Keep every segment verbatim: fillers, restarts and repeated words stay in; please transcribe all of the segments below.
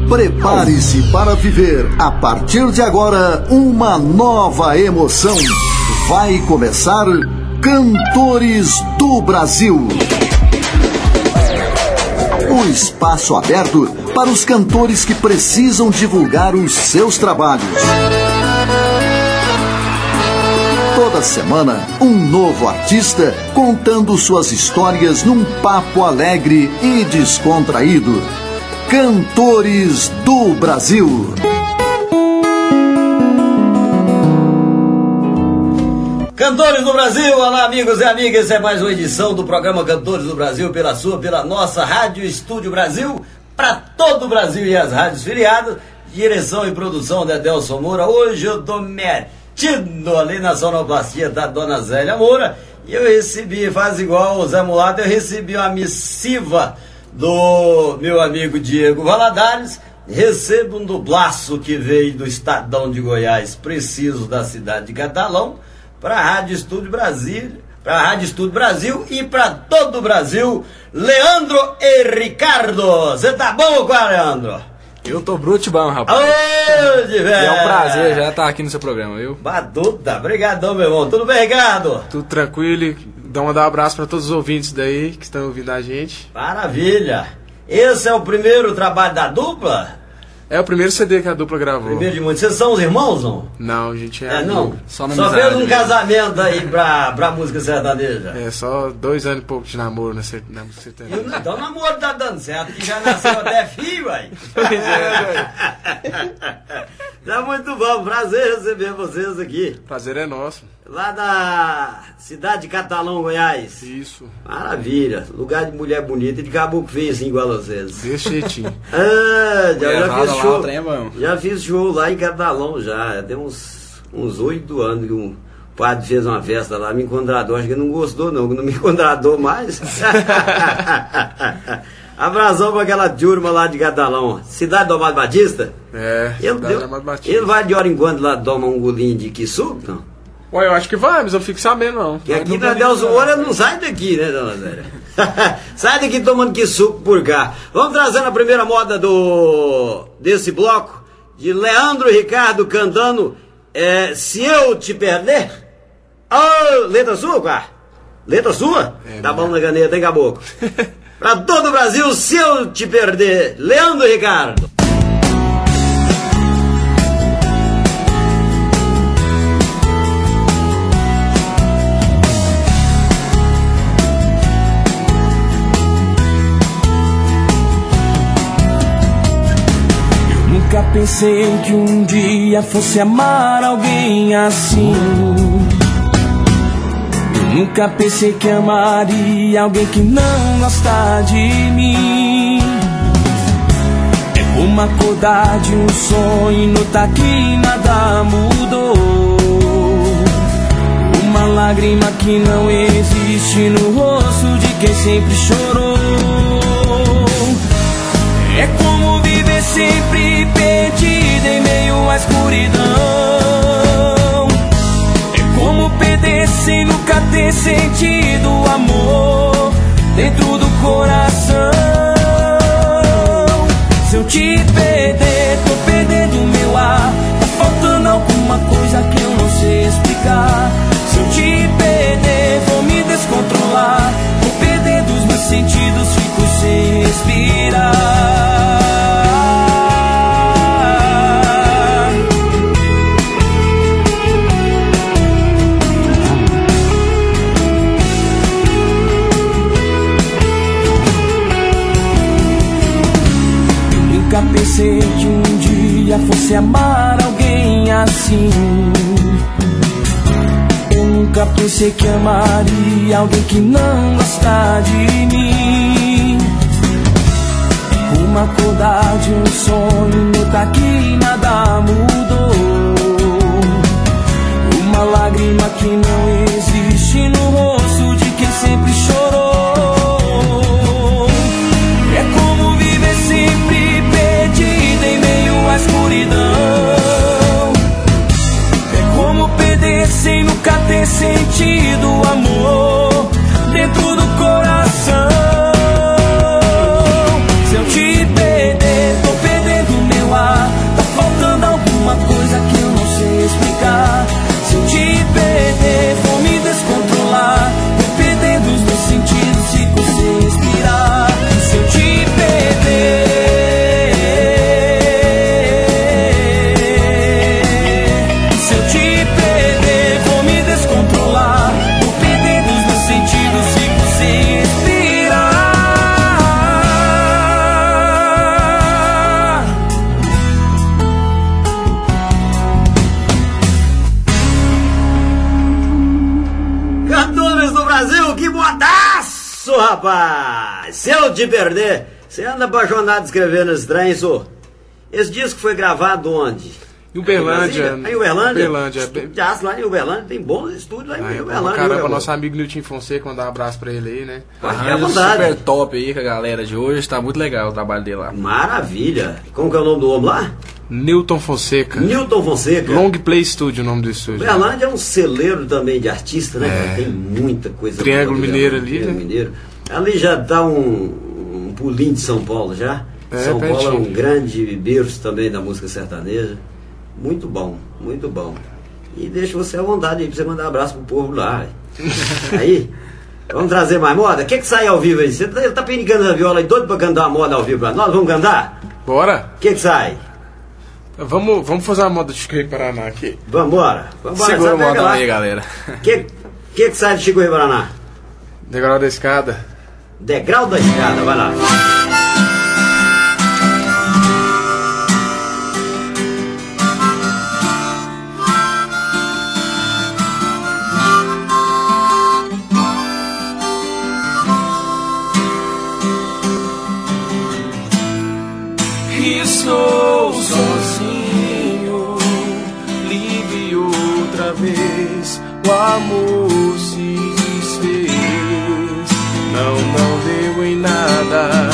Prepare-se para viver, a partir de agora, uma nova emoção. Vai começar Cantores do Brasil. O espaço aberto para os cantores que precisam divulgar os seus trabalhos. Toda semana, um novo artista contando suas histórias num papo alegre e descontraído. Cantores do Brasil. Cantores do Brasil, olá amigos e amigas, essa é mais uma edição do programa Cantores do Brasil pela sua, pela nossa Rádio Estúdio Brasil, para todo o Brasil e as rádios filiadas, direção e produção de Adelson Moura. Hoje eu tô metido ali na sonoplastia da Dona Zélia Moura e eu recebi, faz igual o Zé Mulato, eu recebi uma missiva do meu amigo Diego Valadares. Recebo um dublaço que veio do Estadão de Goiás, preciso da cidade de Catalão, para a Rádio Estúdio Brasil, para a Rádio Estúdio Brasil e para todo o Brasil, Leandro e Ricardo. Você tá bom, Leandro? Eu tô bruto bom, rapaz. Ô, de velho. É um prazer já estar aqui no seu programa, viu? Batuta, obrigadão, meu irmão. Tudo bem, Ricardo? Tudo tranquilo. Dá um abraço para todos os ouvintes daí que estão ouvindo a gente. Maravilha. Esse é o primeiro trabalho da dupla? É o primeiro C D que a dupla gravou. Primeiro de muitos. Vocês são os irmãos, não? Não, a gente é... É, não? Só na Só fez um casamento aí pra, pra música sertaneja. É, só dois anos e pouco de namoro na, ser, na música sertaneja. Então o namoro tá dando certo, que já nasceu até filho, aí. Pois é, velho. Tá muito bom, prazer receber vocês aqui. Prazer é nosso. Lá da cidade de Catalão, Goiás. Isso. Maravilha. Lugar de mulher bonita e de caboclo feio assim, igual às vezes. Desse jeitinho. Ah, já, já fiz lá, show. Trem, já fiz show lá em Catalão já. Tem uns uns oito anos que um padre fez uma festa lá, me contratou. Acho que não gostou não, não me contratou mais. Abração pra aquela turma lá de Catalão. Cidade do Amado Batista? É, ele, cidade deu, do Amado Batista. Ele vai de hora em quando lá tomar um golinho de quiçuco, não? Ué, eu acho que vai, mas eu fico sabendo não. Que aqui na Adelson Moura não sai daqui, né, dona Zélia? Sai daqui tomando que suco por cá. Vamos trazendo a primeira moda do desse bloco, de Leandro e Ricardo cantando é, Se Eu Te Perder. Oh, letra sua, cara? Letra sua? É, tá bom na caneta, hein, caboclo? Pra todo o Brasil, Se Eu Te Perder. Leandro e Ricardo. Nunca pensei que um dia fosse amar alguém assim. Eu nunca pensei que amaria alguém que não gosta de mim. É uma acordar de um sonho e notar que nada mudou. Uma lágrima que não existe no rosto de quem sempre chorou. É como viver sempre perdido em meio à escuridão. É como perder sem nunca ter sentido o amor dentro do coração. Se eu te perder, tô perdendo meu ar. Tá faltando alguma coisa que eu não sei explicar. Se eu te perder, vou me descontrolar. Vou perdendo os meus sentidos, fico sem respirar. Nunca pensei que um dia fosse amar alguém assim. Eu nunca pensei que amaria alguém que não gosta de mim. Uma acordar de um sonho, notar que nada mudou. Uma lágrima que não existe no rosto de quem sempre chorou. É como viver sempre perdido em meio à escuridão. É como perder sem nunca ter sentido o amor dentro do coração. Se eu te perder, tô perdendo Modaço, rapaz! Se eu te perder, você anda apaixonado escrevendo esse trem, sô? Esse disco foi gravado onde? Em Uberlândia. Em Uberlândia? Uberlândia. Estúdio lá em Uberlândia, tem bons estúdios lá em Aí, Uberlândia. Caramba, nosso amigo Nilton Fonseca, mandar um abraço pra ele aí, né? Fique à vontade. Super top aí com a galera de hoje, tá muito legal o trabalho dele lá. Maravilha. Como que é o nome do homem lá? Nilton Fonseca. Nilton Fonseca. Long Play Studio, o nome do estúdio. Uberlândia é um celeiro também de artista, né? É. Cara? Tem muita coisa. Triângulo boa, Mineiro Uberlândia, ali, Triângulo né? Mineiro. Ali já dá um, um pulinho de São Paulo já. É, São Paulo pertinho. é um grande berço também da música sertaneja. Muito bom, muito bom. E deixa você à vontade aí pra você mandar um abraço pro povo lá. Aí, vamos trazer mais moda? O que que sai ao vivo aí? Você tá, tá penicando a viola aí, doido pra cantar uma moda ao vivo pra nós? Vamos cantar? Bora? O que que sai? Vamos, vamos fazer uma moda de Chico Rei Paraná aqui. Vambora. Vambora. Segura o Pega modão lá. aí, galera. O que, que que sai de Chico Rei Paraná? Degrau da escada. Degrau da escada, vai lá. Estou sozinho, livre outra vez. O amor se desfez, não, não deu em nada.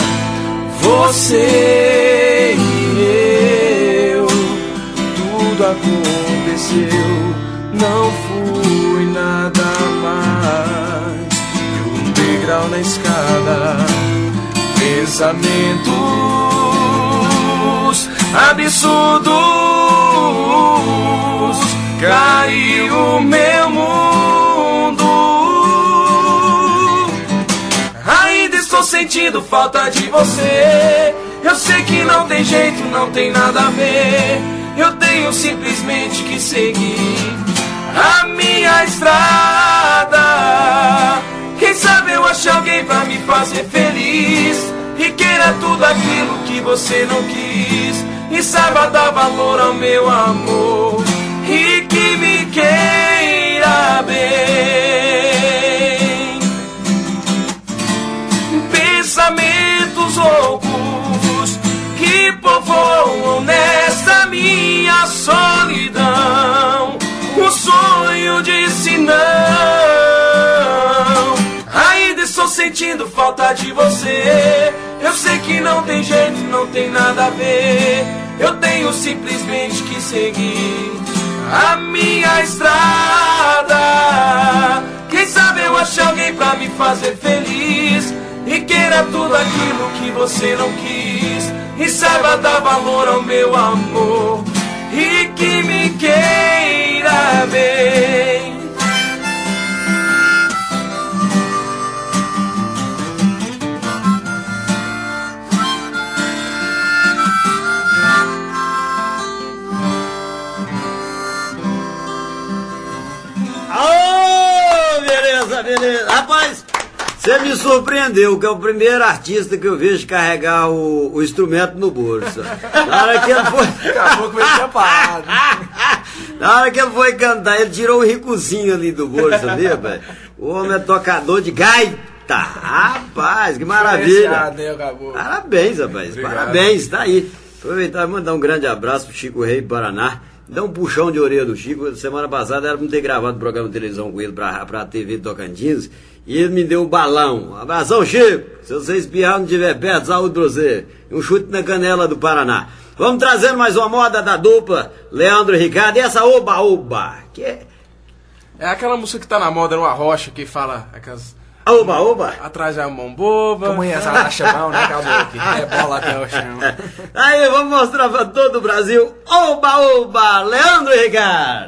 Você e eu, tudo aconteceu, não fui nada mais que um degrau na escada. Pensamentos absurdos, caiu o meu mundo. Ainda estou sentindo falta de você. Eu sei que não tem jeito, não tem nada a ver. Eu tenho simplesmente que seguir a minha estrada. Quem sabe eu ache alguém pra me fazer feliz e queira tudo aquilo que você não quis, e saiba dar valor ao meu amor, e que me queira bem. Pensamentos loucos que povoam nesta minha solidão, o sonho disse não. Ainda estou sentindo falta de você. Eu sei que não tem jeito, não tem nada a ver. Eu tenho simplesmente que seguir a minha estrada. Quem sabe eu ache alguém pra me fazer feliz e queira tudo aquilo que você não quis, e saiba dar valor ao meu amor, e que me queira bem. Beleza. Rapaz, você me surpreendeu, que é o primeiro artista que eu vejo carregar o, o instrumento no bolso. Na hora que ele foi... Acabou com ele tinha parado. Na hora que ele foi cantar, ele tirou um ricozinho ali do bolso ali, rapaz. O homem é tocador de gaita. Rapaz, que maravilha. Parabéns, rapaz. Obrigado. Parabéns, tá aí. Aproveitar e mandar um grande abraço pro Chico Rei Paraná. Dá um puxão de orelha do Chico. Semana passada era pra não ter gravado um programa de televisão com ele pra, pra T V Tocantins. E ele me deu um balão. Um abração, Chico. Se você espirrar não estiver perto, saúde pra você. Um chute na canela do Paraná. Vamos trazendo mais uma moda da dupla Leandro e Ricardo. E essa Oba Oba, que é... É aquela música que tá na moda, numa rocha, que fala aquelas... Oba Oba. Atrás da mão boba. Como essa acha mão, né? Acabou aqui. É bola até o chão. Aí, vamos mostrar pra todo o Brasil. Oba Oba, Leandro e Ricardo.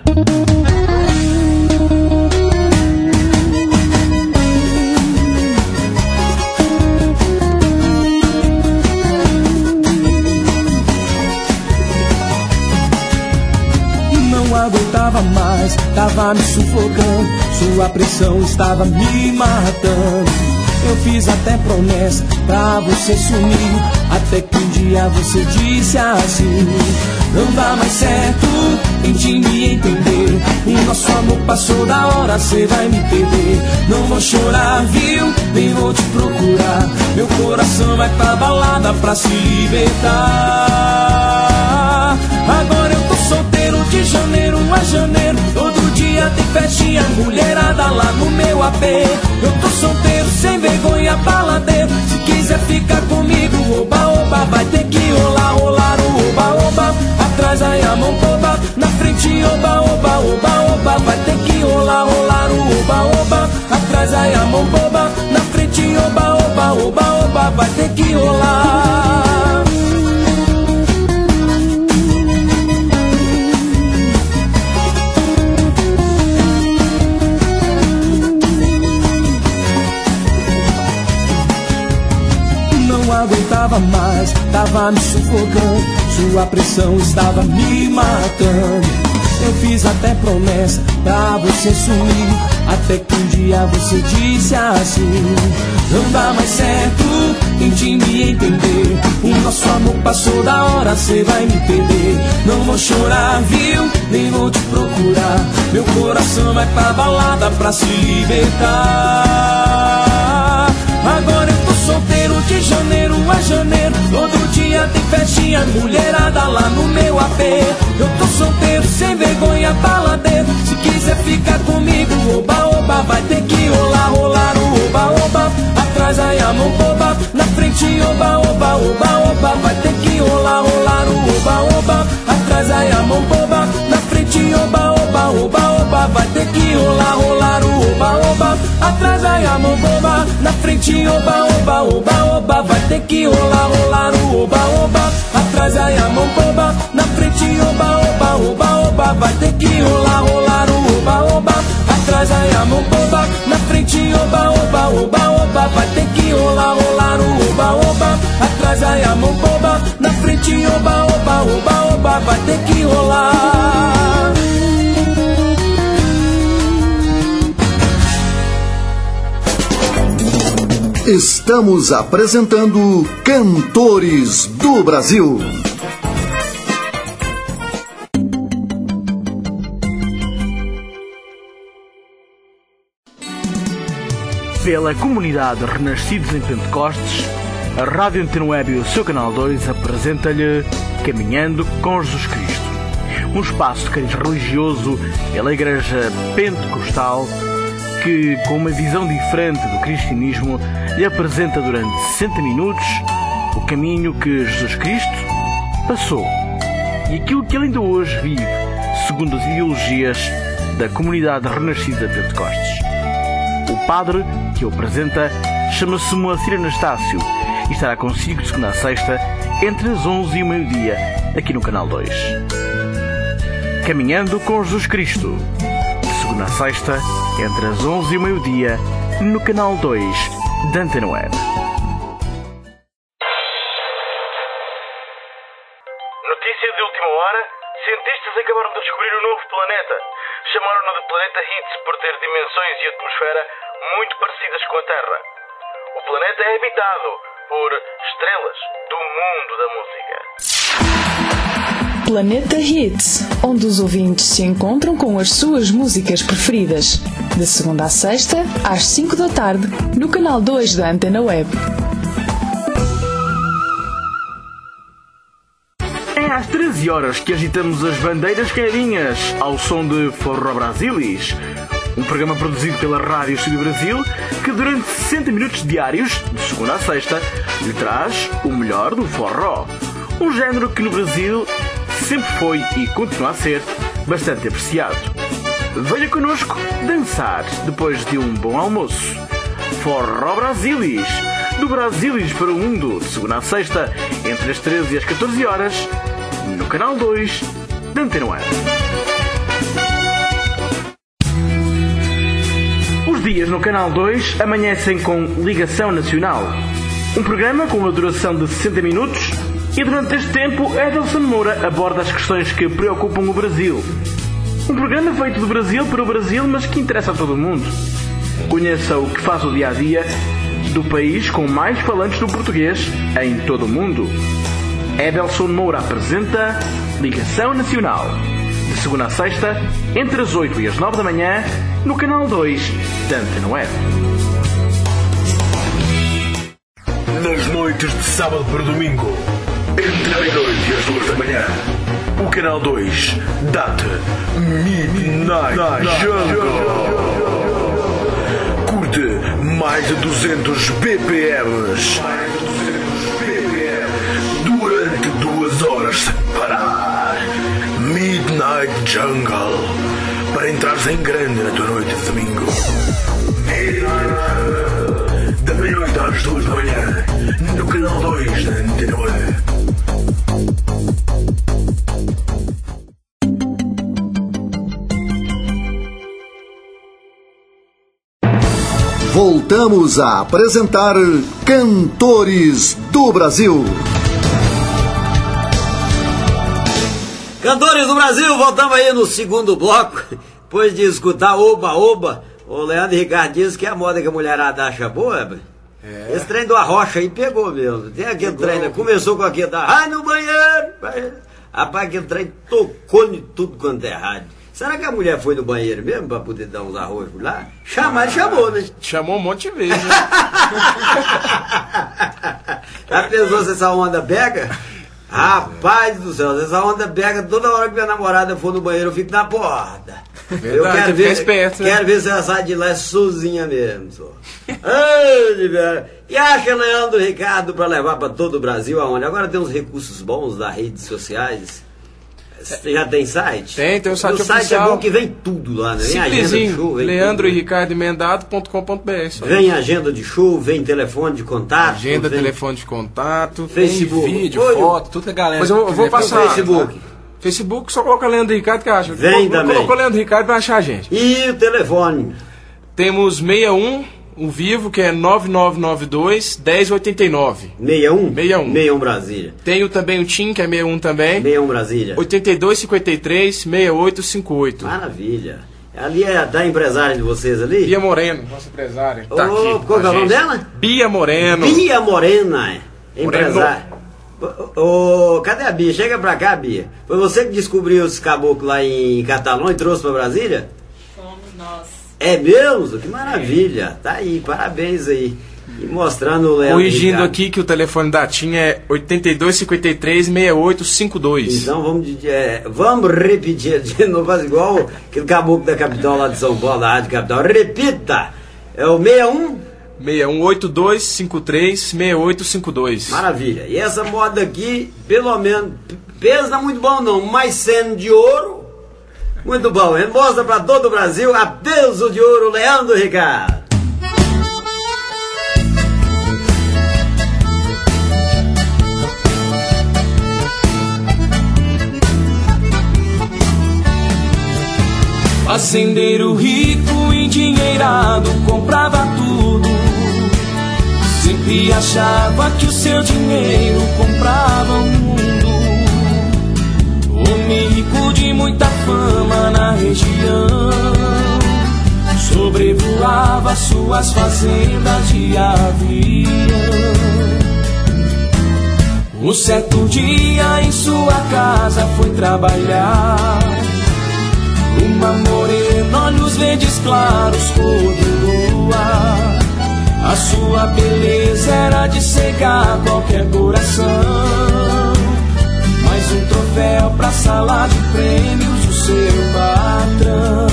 Não aguentava mais, tava me sufocando, sua pressão estava me matando. Eu fiz até promessa pra você sumir, até que um dia você disse assim: não dá mais certo, tente me entender, o nosso amor passou da hora, cê vai me perder. Não vou chorar, viu, vou te procurar. Meu coração vai pra balada pra se libertar. Agora eu tô solteiro de janeiro a janeiro. Todo dia tem festinha, mulherada lá no meu A P. Eu tô solteiro, sem vergonha, baladeiro. Se quiser ficar comigo, oba, oba, vai ter que rolar, rolar o oba, oba. Atrás aí a mão boba, na frente oba, oba, oba, oba. Vai ter que rolar, rolar o oba, oba. Atrás aí a mão boba, na frente oba, oba, oba, oba. Vai ter que rolar. Não aguentava mais, tava me sufocando. Sua pressão estava me matando. Eu fiz até promessa pra você sumir, até que um dia você disse assim: não dá mais certo, tente me entender. O nosso amor passou da hora, cê vai me perder. Não vou chorar, viu? Nem vou te procurar. Meu coração vai pra balada pra se libertar. Agora eu tô solteiro de janeiro a janeiro. Todo dia tem festinha, mulherada lá no meu A P. Eu tô solteiro, sem vergonha, baladeiro. Se quiser ficar comigo, oba, oba. Vai ter que rolar, rolar o oba, oba. Atrás aí a mão boba, na frente oba, oba, oba, oba. Vai ter que rolar, rolar o oba, oba. Atrás aí a mão boba, na frente oba, oba, oba, oba. Vai ter que rolar, rolar o oba, oba. Atrás aí a mão boba, na frente oba, oba, oba, oba. Vai ter que rolar, rolar o oba, oba. Atrás aí a mão boba, na frente oba, oba, oba, oba. Vai ter que rolar, rolar o oba, oba. Atrás aí a mão boba, na frente oba, oba, oba, oba. Vai ter que rolar, rolar o oba, oba. Atrás aí a mão boba, na frente oba, oba, oba, oba. Vai ter que rolar. Estamos apresentando Cantores do Brasil. Pela comunidade Renascidos em Pentecostes, a Rádio Antena Web e o seu Canal dois apresenta-lhe Caminhando com Jesus Cristo, um espaço de cariz religioso pela Igreja Pentecostal que, com uma visão diferente do cristianismo, lhe apresenta durante sessenta minutos o caminho que Jesus Cristo passou e aquilo que ele ainda hoje vive, segundo as ideologias da comunidade Renascida de Pentecostes. O padre que o apresenta chama-se Moacir Anastácio e estará consigo de segunda a sexta, entre as onze e o meio-dia, aqui no Canal dois. Caminhando com Jesus Cristo, de segunda a sexta, entre as onze e o meio-dia, no Canal dois da Antena Web. Notícia de última hora: cientistas acabaram de descobrir um novo planeta. Chamaram-no de Planeta Hits por ter dimensões e atmosfera muito parecidas com a Terra. O planeta é habitado por estrelas do mundo da música. Planeta Hits, onde os ouvintes se encontram com as suas músicas preferidas. De segunda a sexta, às cinco da tarde, no Canal dois da Antena Web. É às treze horas que agitamos as bandeiras carinhas ao som de Forró Brasilis, um programa produzido pela Rádio Estúdio Brasil que durante sessenta minutos diários, de segunda a sexta, lhe traz o melhor do forró, um género que no Brasil sempre foi e continua a ser bastante apreciado. Venha connosco dançar depois de um bom almoço. Forró Brasilis, do Brasilis para o mundo, de segunda a sexta, entre as treze e as catorze horas, no Canal dois da Antena Web. Os dias no Canal dois amanhecem com Ligação Nacional, um programa com uma duração de sessenta minutos, e durante este tempo Edelson Moura aborda as questões que preocupam o Brasil. Um programa feito do Brasil para o Brasil, mas que interessa a todo o mundo. Conheça o que faz o dia-a-dia do país com mais falantes do português em todo o mundo. Edelson Moura apresenta Ligação Nacional, de segunda a sexta, entre as oito e as nove da manhã, no Canal dois da Antena Web. noites de sábado para domingo, entre a meia-noite e as duas da manhã, o Canal dois dá-te Midnight Jungle. Curte mais de duzentos B P Ms durante duas horas sem parar. Midnight Jungle, para entrares em grande na tua noite de domingo. Midnight Jungle, da meia-noite às duas da manhã, no Canal dois da Antena um. Voltamos a apresentar Cantores do Brasil. Cantores do Brasil, voltamos aí no segundo bloco. Depois de escutar Oba Oba, o Leandro e Ricardo diz que a moda que a mulherada acha boa. É. Esse trem do Arrocha aí pegou mesmo. Tem aquele pegou. trem, né? Começou com aquele da ai no banheiro. Rapaz, aquele trem tocou em tudo quanto é rádio. Será que a mulher foi no banheiro mesmo pra poder dar uns arroz por lá? Chamar, chamou, né? Chamou um monte de vezes, né? Já pensou se essa onda pega? Rapaz do céu, se essa onda pega, toda hora que minha namorada for no banheiro, eu fico na porta. Verdade, eu quero ver, esperto, né? quero ver se ela sai de lá sozinha mesmo. Só. Ai, e acha Leandro Ricardo pra levar pra todo o Brasil aonde? Agora tem uns recursos bons das redes sociais. Você já tem site? Tem, tem o site o oficial. O site é bom que vem tudo lá, né? Vem agenda de show. Leandro e Ricardo Emendado ponto com ponto b r. Vem agenda de show, vem telefone de contato. Agenda, vem... telefone de contato. Facebook. Vem vídeo, Oi, foto, tudo que a galera. Mas eu vou passar. Facebook. Tá? Facebook, só coloca Leandro e Ricardo que acha. Vem também. Colocou Leandro e Ricardo vai achar a gente. E o telefone? Temos sessenta e um, o Vivo, que é nove nove nove dois, um zero oito nove. sessenta e um? sessenta e um. sessenta e um Brasília. Tenho também o TIM, que é sessenta e um também. sessenta e um Brasília. oitenta e dois, cinquenta e três, sessenta e oito, cinquenta e oito. Maravilha. Ali é da empresária de vocês ali? Bia Moreno, nossa empresária. Tá oh, aqui. Qual é o nome dela? Bia Moreno. Bia Morena, empresária. Ô, oh, cadê a Bia? Chega pra cá, Bia. Foi você que descobriu esse caboclo lá em Catalão e trouxe pra Brasília? Fomos nós. É mesmo? Que maravilha. Tá aí, parabéns aí. E mostrando o Leandro Corrigindo Ricardo. aqui que o telefone da TIM é oitenta e dois, cinquenta e três, sessenta e oito, cinquenta e dois. Então vamos, é, vamos repetir de novo, faz igual aquele caboclo da capital lá de São Paulo, da Rádio Capital. Repita! É o sessenta e um? sessenta e um, oitenta e dois, cinquenta e três, sessenta e oito, cinquenta e dois. Maravilha. E essa moda aqui, pelo menos, peso não é muito bom não, mas sendo de ouro, muito bom. Ele mostra para todo o Brasil a peso de ouro, Leandro Ricardo. Fazendeiro rico, endinheirado, comprava tudo. Sempre achava que o seu dinheiro comprava o mundo. Homem rico de muita fama na região, sobrevoava suas fazendas de avião. Um certo dia em sua casa foi trabalhar. Uma morena, olhos verdes claros, cor de lua. A sua beleza era de cegar qualquer coração. Mais um troféu pra sala de prêmios do seu patrão.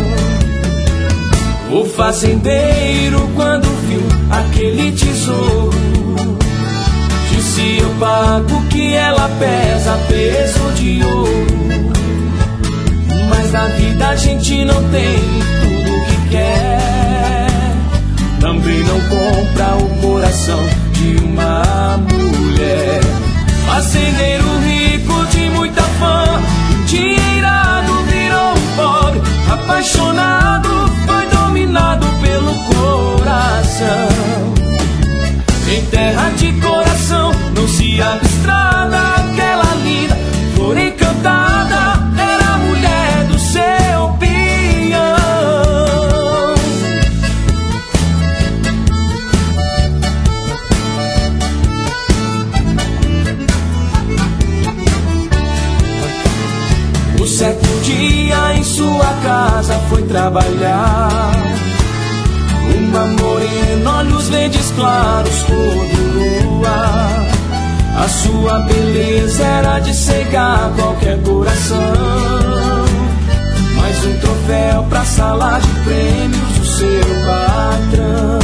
O fazendeiro, quando viu aquele tesouro, disse: eu pago que ela pesa peso de ouro. Mas na vida a gente não tem tudo o que quer. Também não compra o coração de uma mulher. Fazendeiro rico de muita fama, endinheirado virou um pobre. Apaixonado, foi dominado pelo coração. Em terra de coração não se abre estrada. Aquela linda flor encantada era a mulher do seu peão. Um certo dia em sua casa foi trabalhar. Uma morena, olhos verdes claros, cor de lua. A sua beleza era de cegar qualquer coração. Mais um troféu pra sala de prêmios do seu patrão.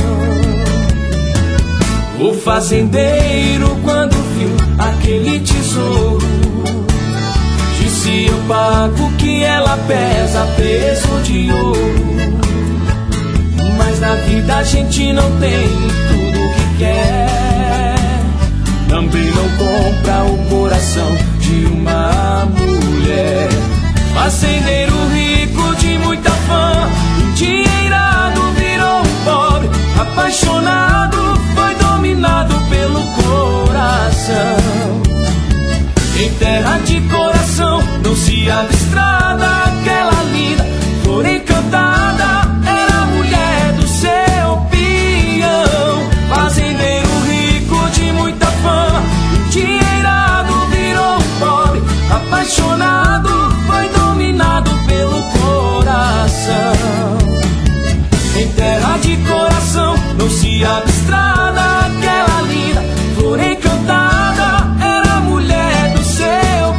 O fazendeiro, quando viu aquele tesouro, disse: eu pago que ela pesa peso de ouro. Mas na vida a gente não tem tudo o que quer. Também não compra o coração de uma mulher. Fazendeiro rico de muita fama, endinheirado virou um pobre. Apaixonado, foi dominado pelo coração. Em terra de coração não se abre estrada. Aquela linda flor encantada era a mulher do seu peão. Fazendeiro rico de muita fama, endinheirado virou um pobre. Apaixonado, foi dominado pelo coração. Em terra de coração não se abre estrada. Aquela linda flor encantada era a mulher do seu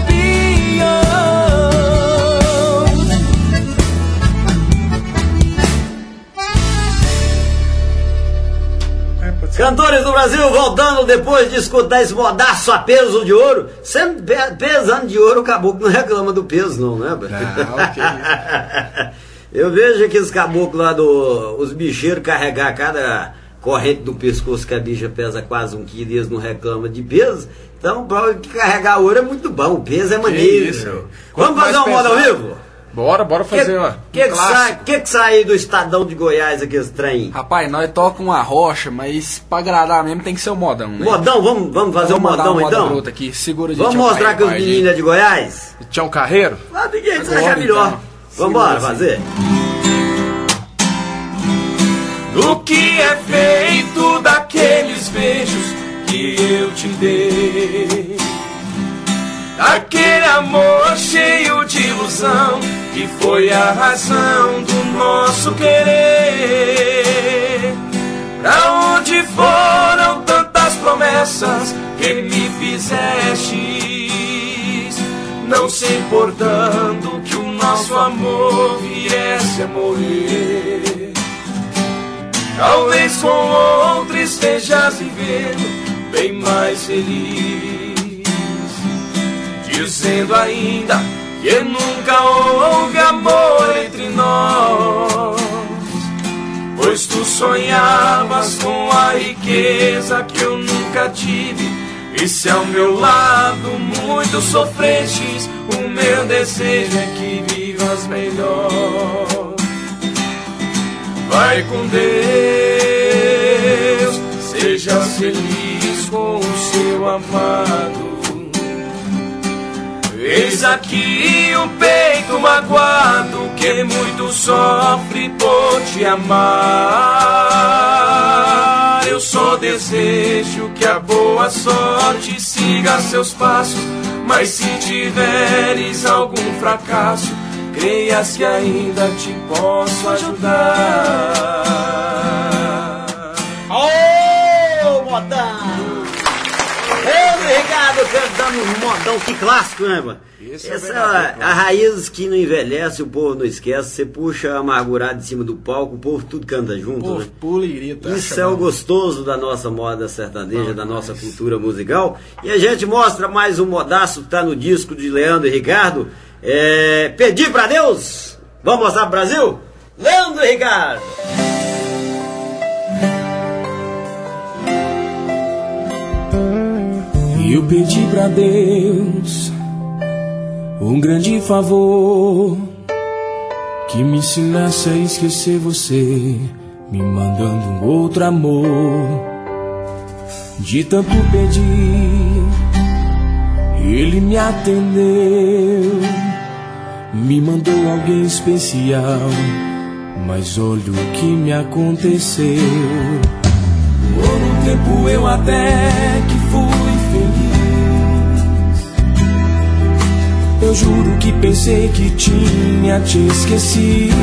peão. Cantores do Brasil, voltando depois de escutar esse modaço a peso de ouro. Sempre pesando de ouro, o caboclo não reclama do peso, não, né? Ah, ok. Eu vejo aqueles caboclos lá, do, os bicheiros carregar cada corrente do pescoço, que a bicha pesa quase um quilo e eles não reclamam de peso. Então, para carregar ouro é muito bom, o peso é maneiro. Isso. Vamos fazer uma moda ao vivo? Bora, bora fazer uma. Que que sai, que que sai do Estadão de Goiás aqui, esse trem? Rapaz, nós toca uma rocha, mas pra agradar mesmo tem que ser o modão, né? Modão, vamos, vamos fazer o modão então? Aqui. Segura de vamos mostrar que os meninos é de Goiás? Tião Carreiro? Ah, ninguém precisa achar melhor. Então. Vamos embora fazer. O que é feito daqueles beijos que eu te dei? Aquele amor cheio de ilusão que foi a razão do nosso querer. Pra onde foram tantas promessas que me fizestes, não se importando que o nosso amor viesse a morrer? Talvez com outro estejas vivendo bem mais feliz, dizendo ainda que nunca houve amor entre nós, pois tu sonhavas com a riqueza que eu nunca tive. E se ao meu lado muito sofrestes, o meu desejo é que vivas melhor. Vai com Deus, seja feliz com o seu amado. Eis aqui o peito magoado que muito sofre por te amar. Eu só desejo que a boa sorte siga seus passos, mas se tiveres algum fracasso, creias que ainda te posso ajudar. Ô, modão! Ei, Ricardo, cantando um modão, que clássico, né, mano? Essa é a raiz que não envelhece, o povo não esquece. Você puxa amargurado de cima do palco, o povo tudo canta junto, Pô, né? pula e grita. Isso é o gostoso da nossa moda sertaneja, da nossa cultura musical. E a gente mostra mais um modaço que tá no disco de Leandro e Ricardo. É, Pedir pra Deus. Vamos mostrar pro Brasil? Leandro e Ricardo. Eu pedi pra Deus um grande favor, que me ensinasse a esquecer você, me mandando um outro amor. De tanto pedir, Ele me atendeu, me mandou alguém especial, mas olha o que me aconteceu. Por um tempo eu até que fui feliz, eu juro que pensei que tinha te esquecido,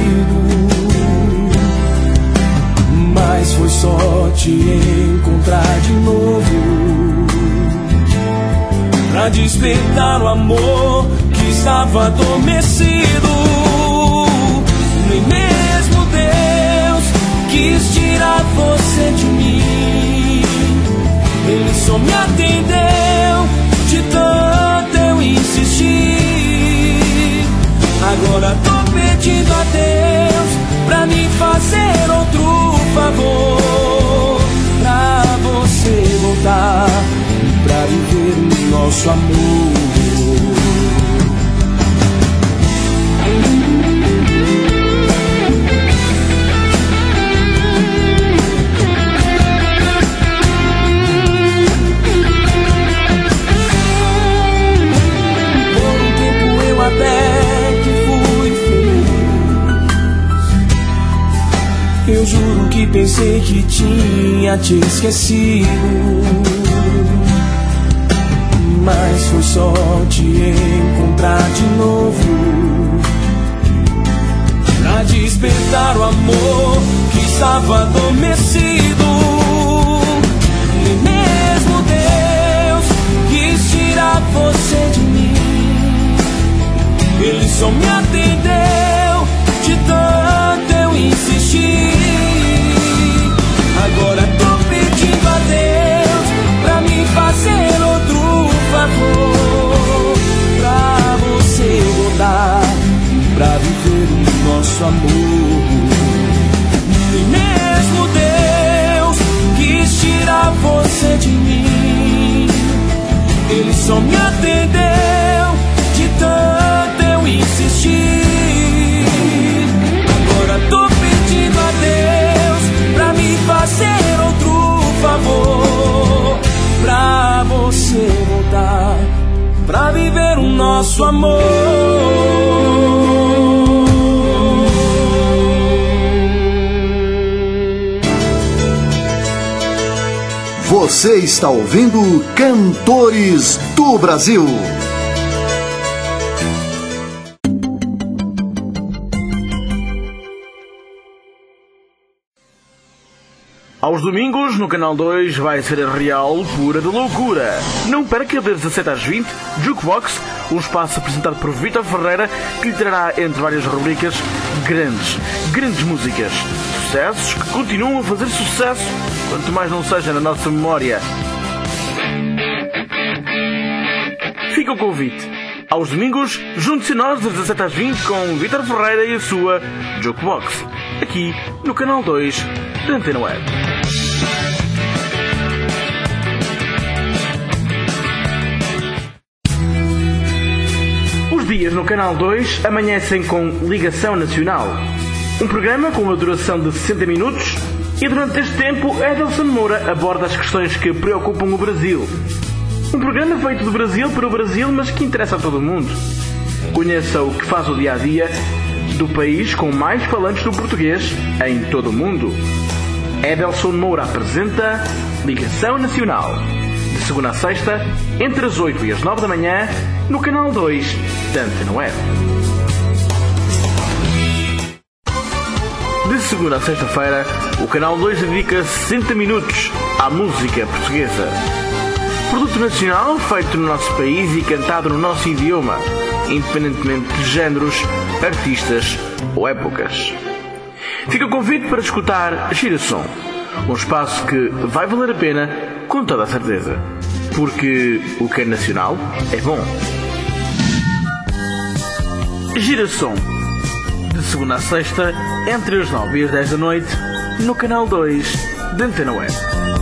mas foi só te encontrar de novo pra despertar o amor que estava adormecido. Nem mesmo Deus quis tirar você de mim. Ele só me atendeu de tanto eu insistir. Agora tô pedindo a Deus pra me fazer outro favor, pra você voltar, pra viver o nosso amor. Por um tempo eu até que fui feliz. Eu juro que pensei que tinha te esquecido, mas foi só te encontrar de novo, pra despertar o amor que estava adormecido. Nem mesmo Deus quis tirar você de mim. Ele só me atendeu de tanto eu insistir. Agora tô pedindo a Deus pra me fazer outro favor, pra você voltar, pra viver o nosso amor. E mesmo Deus quis tirar você de mim. Ele só me atendeu de tanto eu insistir. Agora tô pedindo a Deus pra me fazer outro favor, pra você voltar, pra viver o nosso amor. Você está ouvindo Cantores do Brasil. Aos domingos, no Canal dois, vai ser a real pura de loucura. Não perca das dezassete às vinte, Jukebox, um espaço apresentado por Vítor Ferreira, que lhe trará, entre várias rubricas, grandes, grandes músicas. Sucessos que continuam a fazer sucesso, quanto mais não seja na nossa memória. Fica o convite. Aos domingos, junte-se a nós das dezassete às vinte com Vítor Ferreira e a sua Jukebox, aqui no Canal dois da Antena Web. Os dias no Canal dois amanhecem com Ligação Nacional, um programa com uma duração de sessenta minutos, e durante este tempo Edelson Moura aborda as questões que preocupam o Brasil. Um programa feito do Brasil para o Brasil, mas que interessa a todo o mundo. Conheça o que faz o dia-a-dia do país com mais falantes do português em todo o mundo. Edelson Moura apresenta Ligação Nacional, de segunda a sexta, entre as oito e as nove da manhã, no Canal dois da Antena Web. De segunda a sexta-feira, o Canal dois dedica sessenta minutos à música portuguesa. Produto nacional feito no nosso país e cantado no nosso idioma, independentemente de géneros, artistas ou épocas. Fica o convite para escutar Giração, um espaço que vai valer a pena com toda a certeza, porque o que é nacional é bom. Giração, de segunda a sexta, entre as nove e as dez da noite, no Canal dois da Antena Web.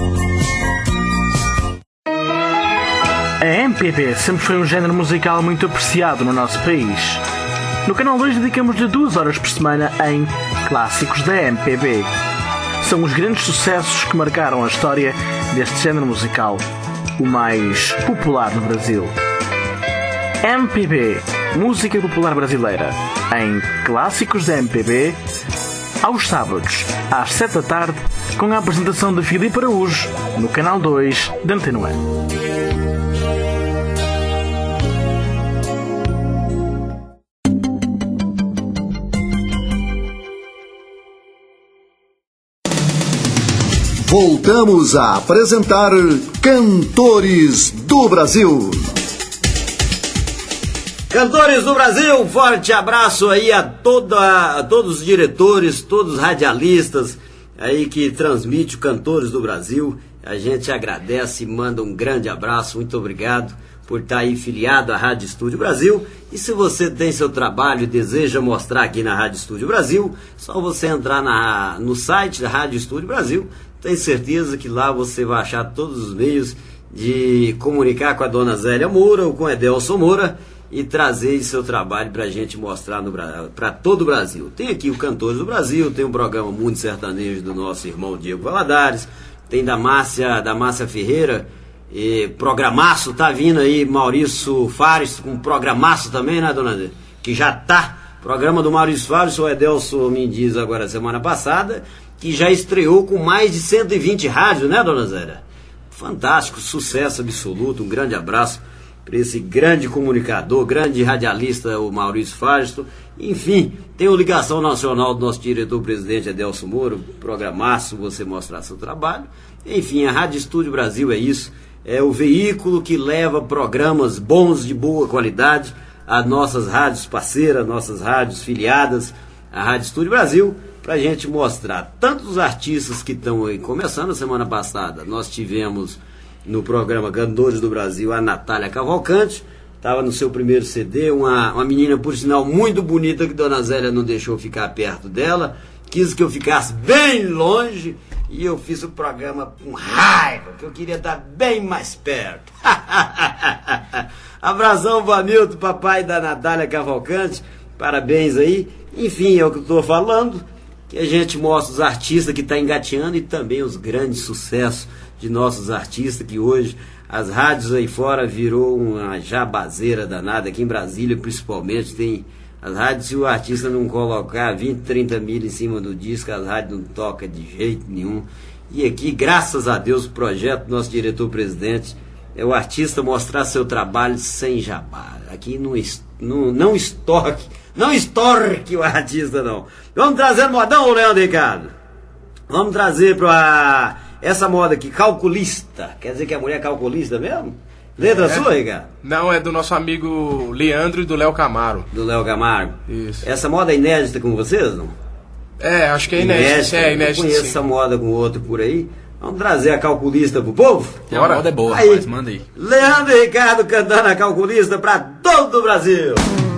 A M P B sempre foi um género musical muito apreciado no nosso país. No Canal dois dedicamos-lhe duas horas por semana em Clássicos da M P B. São os grandes sucessos que marcaram a história deste género musical, o mais popular no Brasil. M P B, música popular brasileira, em Clássicos da M P B, aos sábados, às sete da tarde, com a apresentação de Filipe Araújo, no Canal dois da Antena Web. Voltamos a apresentar Cantores do Brasil. Cantores do Brasil, um forte abraço aí a, toda, a todos os diretores, todos os radialistas aí que transmite o Cantores do Brasil. A gente agradece e manda um grande abraço, muito obrigado por estar aí filiado à Rádio Estúdio Brasil. E se você tem seu trabalho e deseja mostrar aqui na Rádio Estúdio Brasil, só você entrar na, no site da Rádio Estúdio Brasil. Tenho certeza que lá você vai achar todos os meios de comunicar com a dona Zélia Moura ou com o Edelson Moura e trazer seu trabalho para a gente mostrar para todo o Brasil. Tem aqui o Cantores do Brasil, tem o programa Mundo Sertanejo do nosso irmão Diego Valadares, tem da Márcia, da Márcia Ferreira, e programaço, tá vindo aí Maurício Fares com programaço também, né, dona Zélia? Que já tá, programa do Maurício Fares, o Edelson me diz agora semana passada, que já estreou com mais de cento e vinte rádios, né, dona Zélia? Fantástico, sucesso absoluto, um grande abraço para esse grande comunicador, grande radialista, o Maurício Fágisto. Enfim, tem o Ligação Nacional do nosso diretor-presidente Edelson Moura, programaço, você mostrar seu trabalho. Enfim, a Rádio Estúdio Brasil é isso, é o veículo que leva programas bons, de boa qualidade, às nossas rádios parceiras, nossas rádios filiadas, a Rádio Estúdio Brasil, para a gente mostrar tanto os artistas que estão aí começando. A semana passada nós tivemos no programa Cantores do Brasil a Natália Cavalcante, estava no seu primeiro C D, uma, uma menina por sinal muito bonita que Dona Zélia não deixou ficar perto dela, quis que eu ficasse bem longe e eu fiz o programa com raiva, que eu queria estar bem mais perto. Abração, Vanilton, papai da Natália Cavalcante, parabéns aí. Enfim, é o que eu estou falando, que a gente mostra os artistas que estão engateando e também os grandes sucessos de nossos artistas, que hoje as rádios aí fora virou uma jabazeira danada, aqui em Brasília principalmente tem as rádios, se o artista não colocar vinte, trinta mil em cima do disco, as rádios não tocam de jeito nenhum. E aqui, graças a Deus, o projeto do nosso diretor-presidente é o artista mostrar seu trabalho sem jabá. Aqui não, não, não estoque, não estorque o artista não. Vamos trazer modão, Leandro Ricardo? Vamos trazer para essa moda aqui, calculista. Quer dizer que a mulher é calculista mesmo? Letra é. Sua, Ricardo? Não, é do nosso amigo Leandro e do Léo Camargo. Do Léo Camargo? Isso. Essa moda é inédita com vocês, não? É, acho que é inédita. Inédita, é, inédita, eu conheço sim. Essa moda com outro por aí. Vamos trazer a calculista pro povo? A moda é boa, aí, rapaz, manda aí. Leandro e Ricardo cantando a calculista pra todo o Brasil.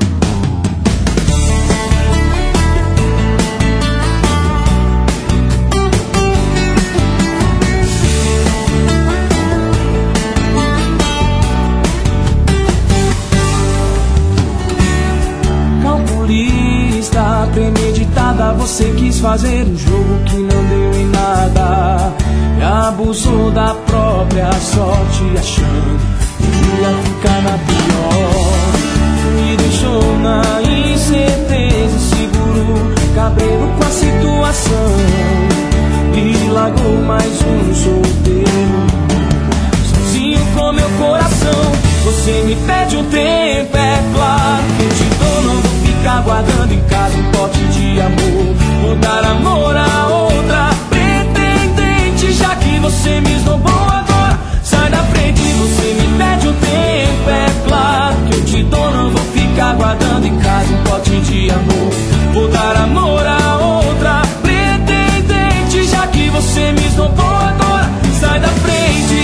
Premeditada, você quis fazer um jogo que não deu em nada e abusou da própria sorte, achando que ia ficar na pior. Me deixou na incerteza, inseguro, cabreiro com a situação e largou mais um solteiro, sozinho com meu coração. Você me pede um tempo, é claro que eu te dou, não vou ficar guardando em casa um pote de amor. Vou dar amor a outra pretendente, já que você me esnobou agora. Sai da frente, você me pede um tempo, é claro que eu te dou, não vou ficar guardando em casa um pote de amor. Vou dar amor a outra pretendente, já que você me esnobou agora. Sai da frente.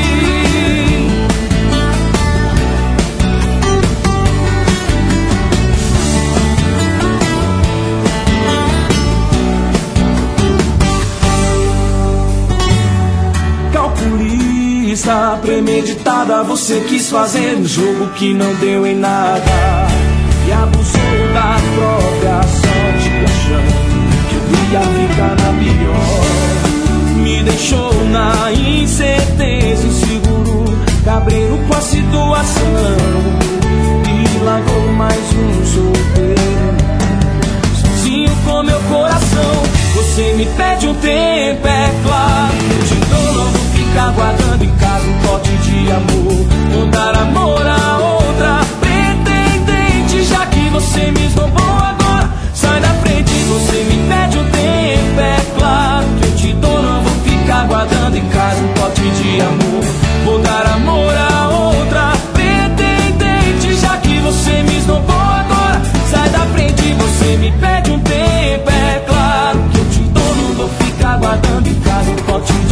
Calculista, premeditada, você quis fazer um jogo que não deu em nada e abusou da própria sorte, achando que eu ia ficar na pior. Me deixou na incerteza, inseguro, cabreiro com a situação e largou mais um solteiro, sozinho com meu coração. Você me pede um tempo, é claro que eu te dou, não vou ficar guardando em casa um pote de amor. Vou dar amor a outra pretendente, já que você me esnobou agora. Sai da frente, você me pede um tempo, é claro que eu te dou, não vou ficar guardando em casa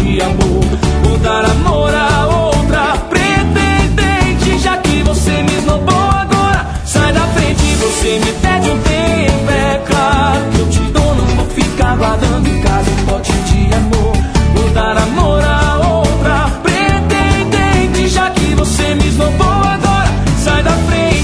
de amor. Vou dar amor a outra pretendente, já que você me esnobou agora. Sai da frente, você me pede um tempo, é claro que eu te dou, não vou ficar guardando em casa um pote de amor. Vou dar amor a outra pretendente, já que você me esnobou agora. Sai da frente.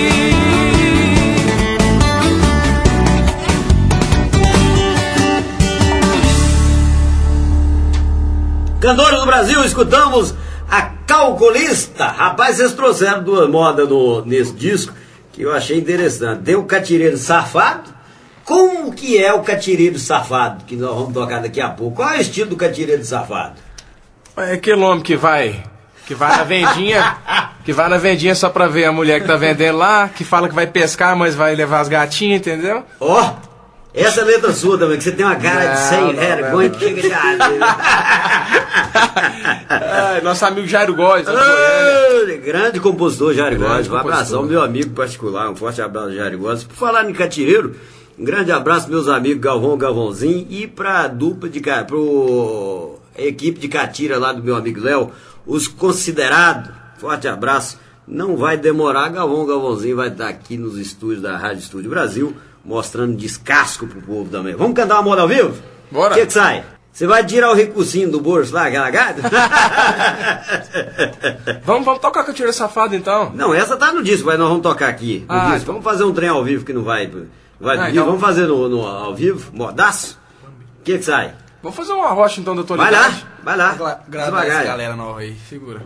Cantores do Brasil, escutamos a Calculista. Rapaz, vocês trouxeram duas modas no, nesse disco que eu achei interessante. Tem o Catireiro Safado. Como que é o Catireiro Safado, que nós vamos tocar daqui a pouco? Qual é o estilo do Catireiro Safado? É aquele homem que vai, que vai na vendinha, que vai na vendinha só pra ver a mulher que tá vendendo lá, que fala que vai pescar, mas vai levar as gatinhas, entendeu? Ó! Oh, essa letra sua também, que você tem uma cara de sem vergonha que chega de Ai, nosso amigo Jairo Góes. Oh, grande compositor Jairo Góes. Um abração, meu amigo particular. Um forte abraço, Jairo Góes. Por falar em Catireiro, um grande abraço, meus amigos Galvão, Galvãozinho. E pra dupla de pro equipe de catira lá do meu amigo Léo, os Considerados. Forte abraço. Não vai demorar, Galvão, Galvãozinho vai estar aqui nos estúdios da Rádio Estúdio Brasil, mostrando descasco pro povo também. Vamos cantar uma moda ao vivo? Bora. O que que sai? Você vai tirar o recursinho do bolso lá, aquela gata? vamos, vamos tocar Catireiro Safado então. Não, essa tá no disco, mas nós vamos tocar aqui. No Ah, disco. então. Vamos fazer um trem ao vivo que não vai. vai Ah, vir. então. Vamos fazer no, no ao vivo, modaço. O que que sai? Vamos fazer uma rocha então da Vai atualidade. lá, vai lá. Gra- Graças Devagar. a essa galera nova aí, segura.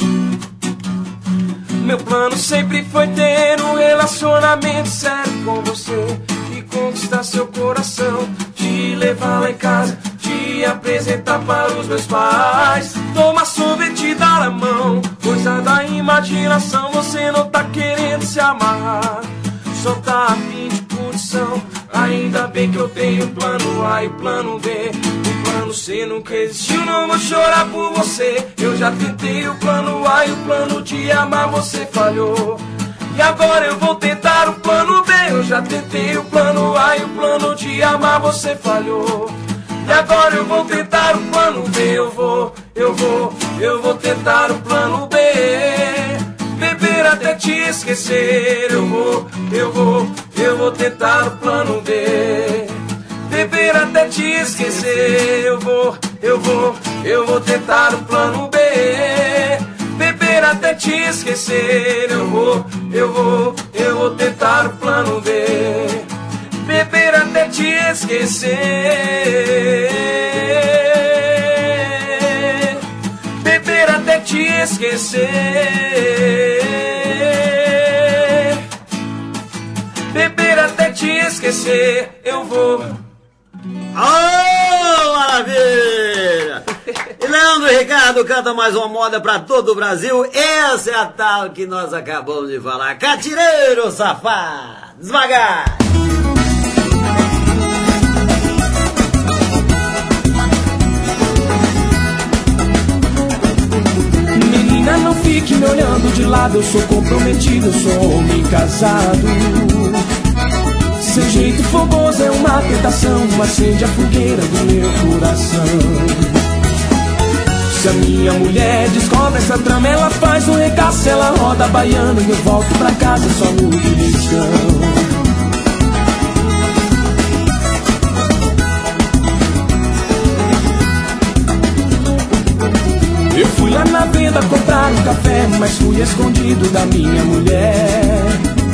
Meu plano sempre foi ter um relacionamento sério com você e conquistar seu coração, te levar lá em casa, te apresentar para os meus pais, tomar sorvete e dar a mão, coisa da imaginação. Você não tá querendo se amarrar, só tá a fim de curtição. Ainda bem que eu tenho plano A e plano B. O plano C nunca existiu, não vou chorar por você. Eu já tentei o plano A e o plano de amar você falhou. E agora eu vou tentar o plano B. Eu já tentei o plano A e o plano de amar você falhou. E agora eu vou tentar o plano B. Eu vou, eu vou, eu vou tentar o plano B. Beber até te esquecer. Eu vou, eu vou, eu vou tentar o plano B. Beber até te esquecer. Eu vou, eu vou, eu vou tentar o plano B. Beber até te esquecer. Eu vou, eu vou, eu vou tentar o plano B. Beber até te esquecer. Beber até te esquecer. Beber até te esquecer. Eu vou. Oh, maravilha! E Leandro e Ricardo canta mais uma moda pra todo o Brasil. Essa é a tal que nós acabamos de falar. Catireiro Safado! Devagar! Menina, não fique me olhando de lado. Eu sou comprometido, eu sou homem casado. Seu jeito fogoso é uma tentação, acende a fogueira do meu coração. Se a minha mulher descobre essa trama, ela faz um regaço, ela roda baiano e eu volto pra casa só no beliscão. Eu fui lá na venda comprar um café, mas fui escondido da minha mulher.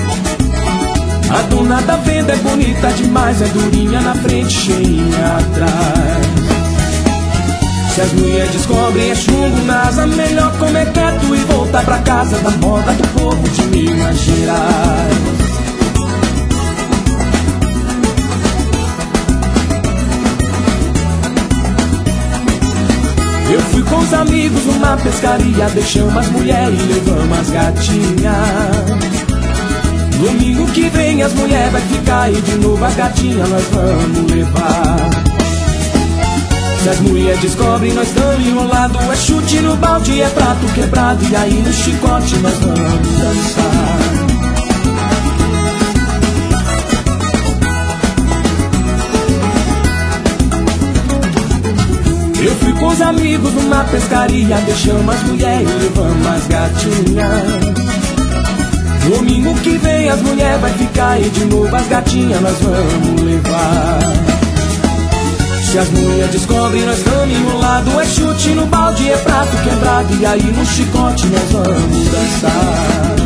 A dona da venda é bonita demais, é durinha na frente, cheinha atrás. Se as mulheres descobrem é chumbo nasa, melhor comer quieto e voltar pra casa da moda do povo de Minas Gerais. Eu fui com os amigos numa pescaria, deixamos as mulheres e levamos as gatinhas. Domingo que vem as mulheres vai ficar e de novo as gatinhas nós vamos levar. Se as mulheres descobrem nós estamos enrolados, é chute no balde, é prato quebrado, e aí no chicote nós vamos dançar. Eu fui com os amigos numa pescaria, deixamos as mulheres e levamos as gatinhas. Domingo que vem as mulheres vai ficar e de novo as gatinhas nós vamos levar. Se as mulheres descobrem nós estamos enrolados, é chute no balde, é prato quebrado, e aí no chicote nós vamos dançar.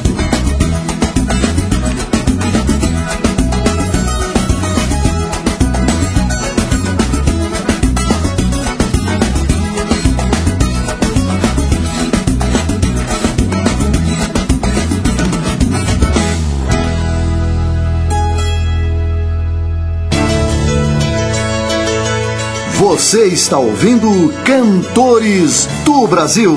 Você está ouvindo Cantores do Brasil.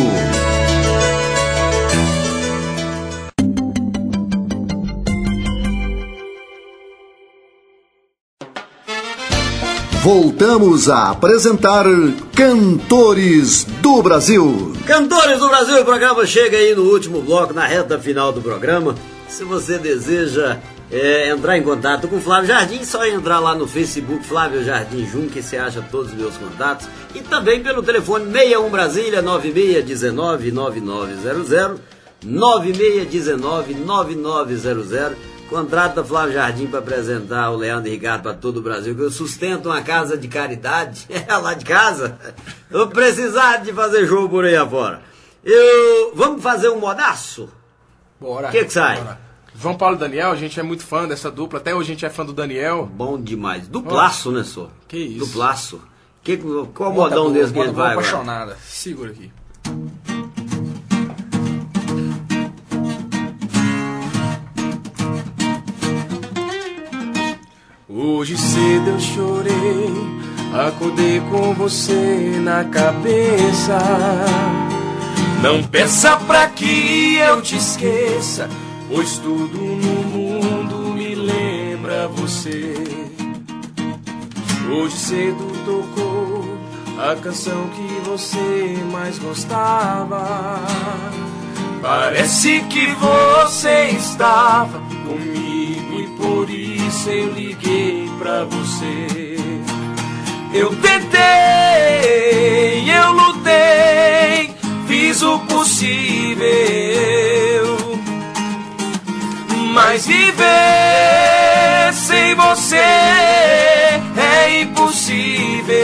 Voltamos a apresentar Cantores do Brasil. Cantores do Brasil, o programa chega aí no último bloco, na reta final do programa. Se você deseja é, entrar em contato com o Flávio Jardim, só entrar lá no Facebook Flávio Jardim Jun, que você acha todos os meus contatos. E também pelo telefone seis um Brasília, nove seis um nove, nove nove zero zero, nove seis um nove, nove nove zero zero. Contrata Flávio Jardim para apresentar o Leandro e Ricardo para todo o Brasil, que eu sustento uma casa de caridade, é lá de casa. Eu precisar de fazer show por aí afora. Eu... Vamos fazer um modaço? Bora. O que que sai? Bora. João Paulo e Daniel, a gente é muito fã dessa dupla, até hoje a gente é fã do Daniel. Bom demais. Duplaço, oh. né, só? Que isso. Duplaço. Que, qual o modão boa, desse que ele vai agora? Apaixonada. Segura aqui. Hoje cedo eu chorei, acordei com você na cabeça. Não peça pra que eu te esqueça, pois tudo no mundo me lembra você. Hoje cedo tocou a canção que você mais gostava. Parece que você estava comigo e por isso eu liguei pra você. Eu tentei, eu lutei, fiz o possível, mas viver sem você é impossível.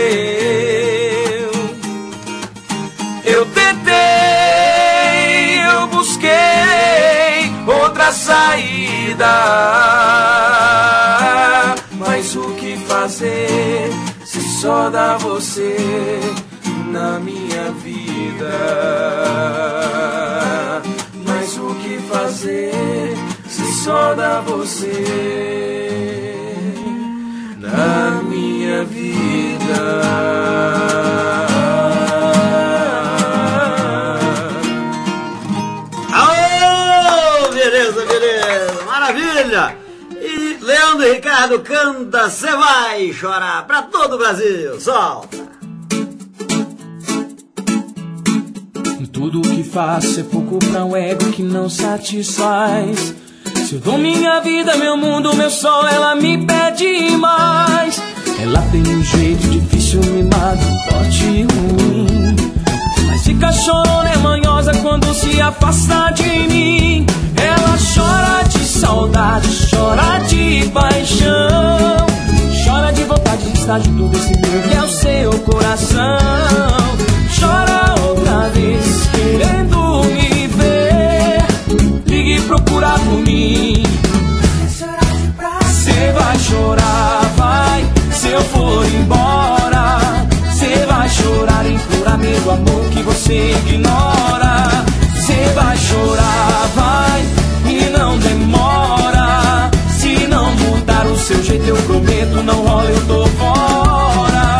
Eu tentei, eu busquei outra saída, mas o que fazer se só dá você na minha vida? Mas o que fazer se só dá você na minha vida? Aô, beleza, beleza, maravilha! E Leandro e Ricardo canta Cê Vai Chorar pra todo o Brasil, solta! Tudo o que faço é pouco pra um ego que não satisfaz. Se eu dou minha vida, meu mundo, meu sol, ela me pede mais. Ela tem um jeito difícil, mimado, forte e ruim, mas fica chorona, é manhosa quando se afasta de mim. Ela chora de saudade, chora de paixão, chora de vontade de estar junto desse meu que é o seu coração. Chora outra vez, querendo me ver, ligue e procura por mim. Cê vai chorar, vai, se eu for embora. Cê vai chorar, implorar meu amor que você ignora. Cê vai chorar, vai, e não demora. Se não mudar o seu jeito eu prometo, não rola, eu tô fora.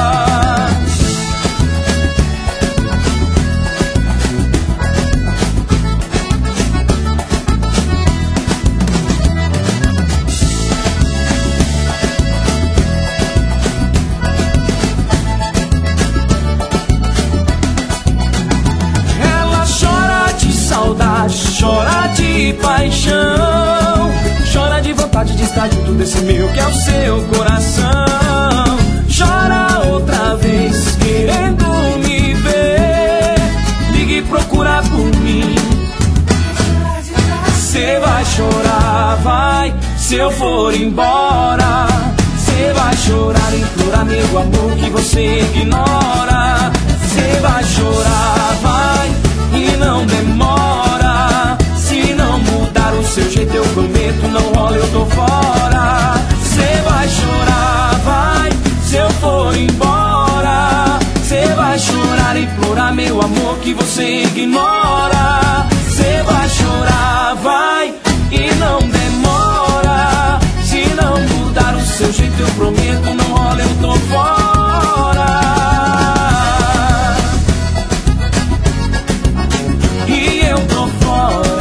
Chora de paixão, chora de vontade de estar junto desse meu que é o seu coração. Chora outra vez, querendo me se eu for embora. Cê vai chorar, implorar meu amor que você ignora. Cê vai chorar, vai, e não demora. Se não mudar o seu jeito eu prometo, não rola, eu tô fora. Cê vai chorar, vai, se eu for embora. Cê vai chorar, implorar meu amor que você ignora. Cê vai chorar, vai, e não demora. Se não mudar o seu jeito eu prometo, não rola, eu tô fora. E eu tô fora.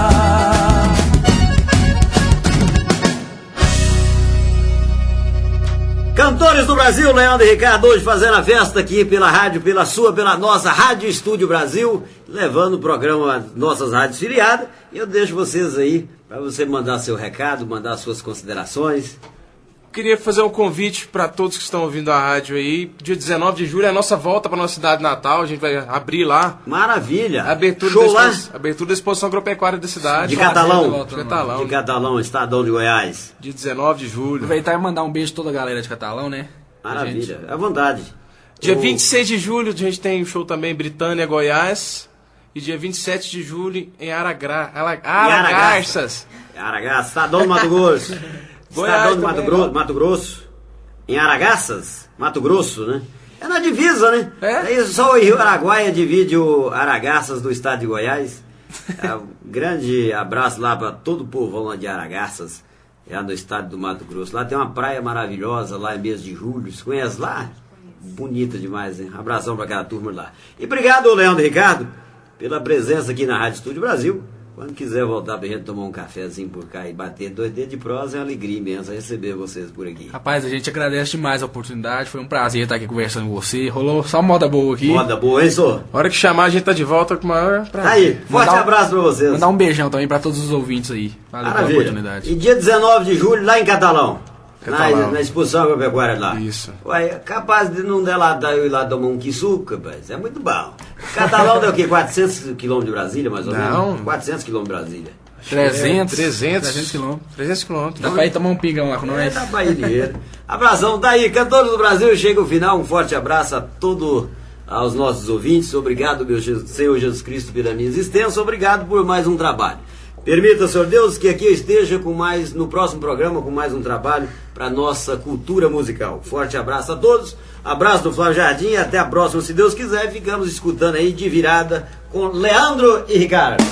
Cantores do Brasil, Leandro e Ricardo, hoje fazendo a festa aqui pela rádio, pela sua, pela nossa Rádio Estúdio Brasil, levando o programa às nossas rádios filiadas. E eu deixo vocês aí, para você mandar seu recado, mandar suas considerações. Queria fazer um convite para todos que estão ouvindo a rádio aí. Dia dezenove de julho é a nossa volta para nossa cidade natal. A gente vai abrir lá. Maravilha! A abertura, Show da, lá? expo... abertura da exposição agropecuária da cidade. De Catalão? De Catalão. De Catalão, Estadão de Goiás. Dia dezenove de julho. Aproveitar e mandar um beijo a toda a galera de Catalão, né? Maravilha, à vontade. Dia O- vinte e seis de julho a gente tem um show também em Britânia, Goiás. E dia vinte e sete de julho em Aragra... Ara- Aragarças. Aragaças, Estadão do Mato Grosso. Goiás Estadão do Mato também, Grosso, né? Mato Grosso. Em Aragaças, Mato Grosso, né? É na divisa, né? É? Aí só o Rio Araguaia divide o Aragaças do estado de Goiás. É, um grande abraço lá para todo o povão lá de Aragaças, lá no estado do Mato Grosso. Lá tem uma praia maravilhosa, lá em mês de julho. Você conhece lá? Bonita demais, hein? Abração para aquela turma lá. E obrigado, Leandro e Ricardo, pela presença aqui na Rádio Estúdio Brasil. Quando quiser voltar pra gente tomar um cafezinho por cá e bater dois dedos de prosa, é uma alegria imensa receber vocês por aqui. Rapaz, a gente agradece demais a oportunidade. Foi um prazer estar aqui conversando com você. Rolou só moda boa aqui. Moda boa, hein, senhor? A hora que chamar, a gente tá de volta com o maior prazer. Tá aí, forte Mandar um- abraço pra vocês. Mandar um beijão também pra todos os ouvintes aí. Valeu pela Maravilha. oportunidade. E dia dezenove de julho, lá em Catalão. Na, Catalão. na exposição agropecuária lá. Isso. Ué, capaz de não der lá, dar eu ir lá tomar um quissuca, rapaz. É muito bom. Catalão deu o quê? quatrocentos quilômetros de Brasília, mais ou Não. menos? quatrocentos quilômetros de Brasília. trezentos. trezentos. trezentos quilômetros. trezentos quilômetros. Dá pra ir tomar um pingão lá com É, nós. tá pra ir dinheiro. Abração, tá aí, Cantores do Brasil, chega o final, um forte abraço a todos aos nossos ouvintes, obrigado, meu Jesus- Senhor Jesus Cristo, pela minha existência, obrigado por mais um trabalho. Permita, Senhor Deus, que aqui eu esteja com mais, no próximo programa, com mais um trabalho para nossa cultura musical. Forte abraço a todos, abraço do Flávio Jardim e até a próxima, se Deus quiser, ficamos escutando aí de virada com Leandro e Ricardo.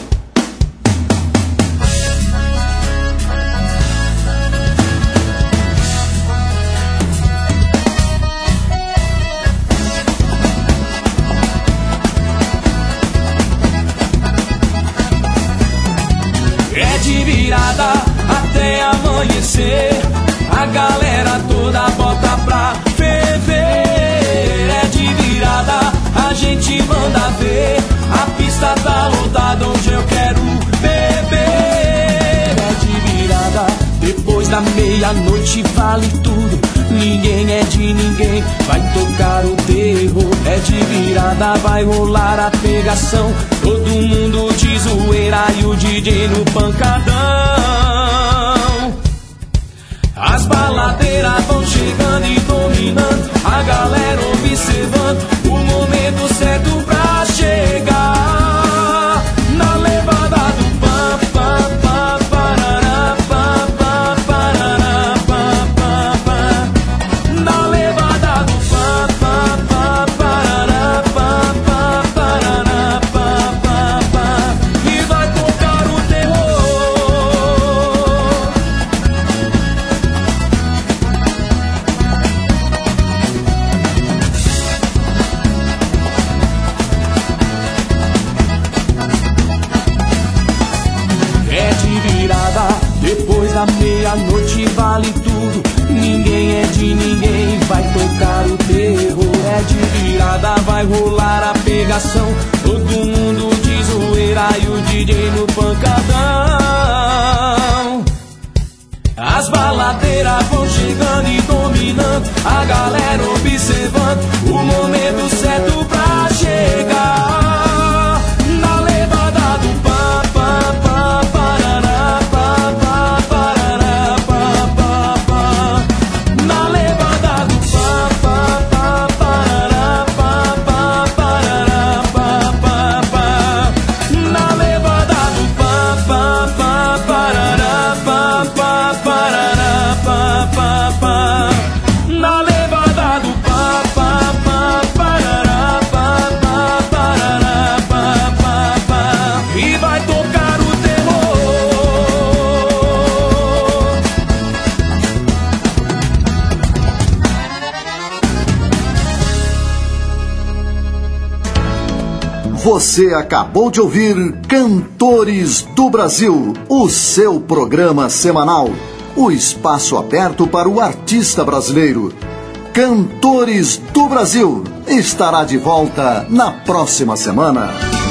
É de virada até amanhecer, a galera toda bota pra ferver. É de virada, a gente manda ver, a pista tá lotada onde eu quero beber. É de virada, depois da meia-noite vale tudo, ninguém é de ninguém, vai tocar o terror. É de virada, vai rolar a pegação, todo mundo de zoeira e o D J no pancadão. As baladeiras vão chegando e dominando, a galera observando o momento certo pra chegar. Na levada do pam, pam, pam, parará, pam, pam, parará, pam, pam, pam. Na levada do pam, pam, pam, parará, pam, pam, parará, pam, pam, pam. E vai tocar o terror. É de virada, depois da meia-noite vale tudo, ninguém é de ninguém, vai tocar o terror. É de virada, vai rolar a pegação, todo mundo de zoeira e o D J no pancadão. As baladeiras vão chegando e dominando, a galera observando o momento certo pra chegar. Na levada do pam, pam, pam, parará, pam, pam, parará, Você acabou de ouvir Cantores do Brasil, o seu programa semanal. O espaço aberto para o artista brasileiro. Cantores do Brasil estará de volta na próxima semana.